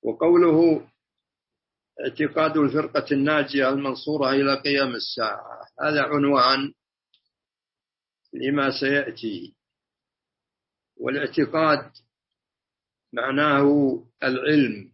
وقوله اعتقاد الفرقة الناجية المنصورة إلى قيام الساعة، هذا عنوان لما سيأتي. والاعتقاد معناه العلم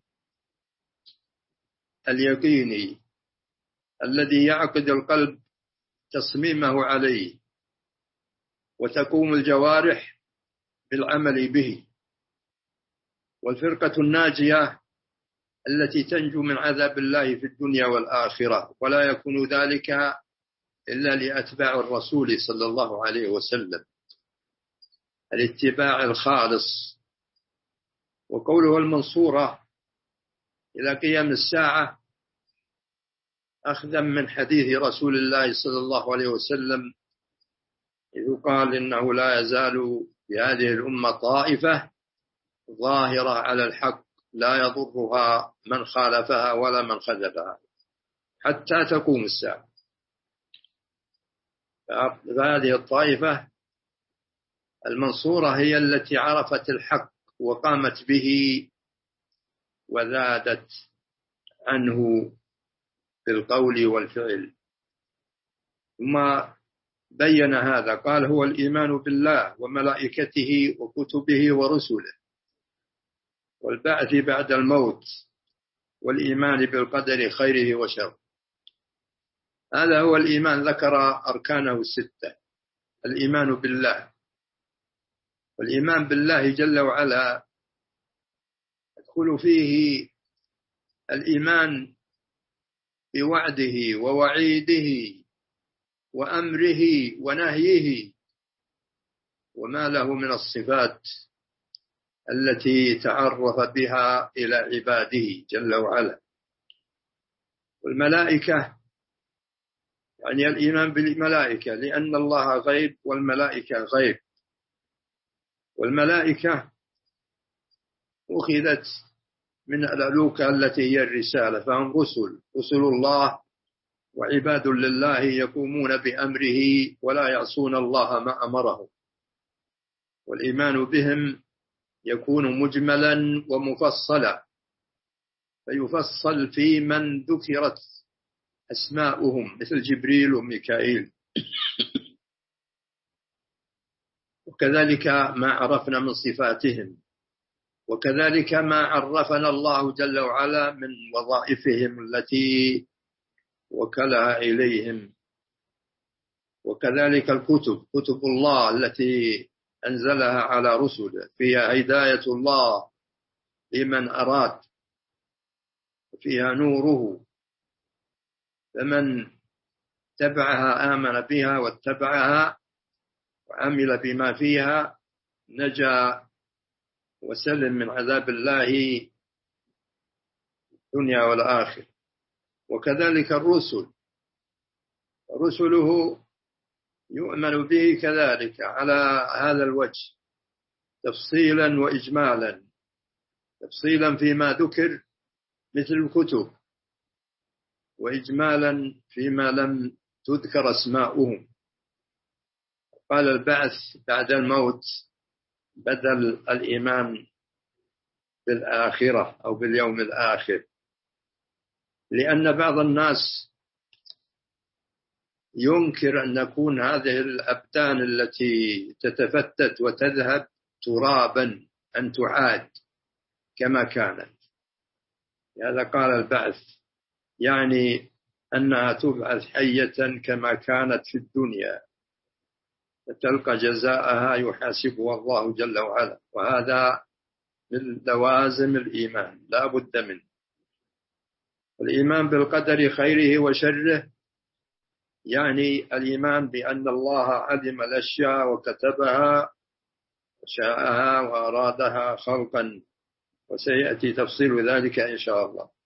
اليقيني الذي يعقد القلب تصميمه عليه، وتقوم الجوارح بالعمل به. والفرقة الناجية التي تنجو من عذاب الله في الدنيا والآخرة، ولا يكون ذلك إلا لأتباع الرسول صلى الله عليه وسلم، الاتباع الخالص. وقوله المنصورة إلى قيام الساعة أخذا من حديث رسول الله صلى الله عليه وسلم، إذ قال إنه لا يزال في هذه الأمة طائفة ظاهرة على الحق لا يضرها من خالفها ولا من خذلها حتى تقوم الساعة. فهذه الطائفة المنصورة هي التي عرفت الحق وقامت به وزادت عنه بالقول والفعل. ثم بين هذا قال: هو الإيمان بالله وملائكته وكتبه ورسله والبعث بعد الموت والإيمان بالقدر خيره وشره. هذا هو الإيمان، ذكر أركانه الستة. الإيمان بالله، والإيمان بالله جل وعلا يدخل فيه الإيمان بوعده ووعيده وأمره ونهيه وما له من الصفات التي تعرف بها إلى عباده جل وعلا. والملائكة يعني الإيمان بالملائكة، لأن الله غيب والملائكة غيب. والملائكة أخذت من الألوكة التي هي الرسالة، فهم رسل الله وعباد لله يقومون بأمره ولا يعصون الله ما أمرهم. والإيمان بهم يكون مجملا ومفصلا، فيفصل في من ذكرت أسماؤهم مثل جبريل وميكائيل، وكذلك ما عرفنا من صفاتهم، وكذلك ما عرفنا الله جل وعلا من وظائفهم التي وكلها إليهم. وكذلك الكتب، كتب الله التي أنزلها على رسله فيها هداية الله لمن أراد، فيها نوره، فمن تبعها آمن بها واتبعها وعمل بما فيها نجا وسلم من عذاب الله الدنيا والآخرة. وكذلك الرسل، رسله يؤمن به كذلك على هذا الوجه تفصيلا وإجمالا، تفصيلا فيما ذكر مثل الكتب، وإجمالا فيما لم تذكر أسماؤهم. قال البعث بعد الموت بدل الإيمان بالآخرة أو باليوم الآخر، لأن بعض الناس ينكر أن نكون هذه الأبدان التي تتفتت وتذهب ترابا أن تعاد كما كانت. هذا قال البعث يعني أنها تبعث حية كما كانت في الدنيا فتلقى جزاءها يحاسبها الله جل وعلا. وهذا من لوازم الإيمان لا بد منه. الإيمان بالقدر خيره وشره يعني الإيمان بأن الله علم الأشياء وكتبها وشاءها وأرادها خلقا، وسيأتي تفصيل ذلك إن شاء الله.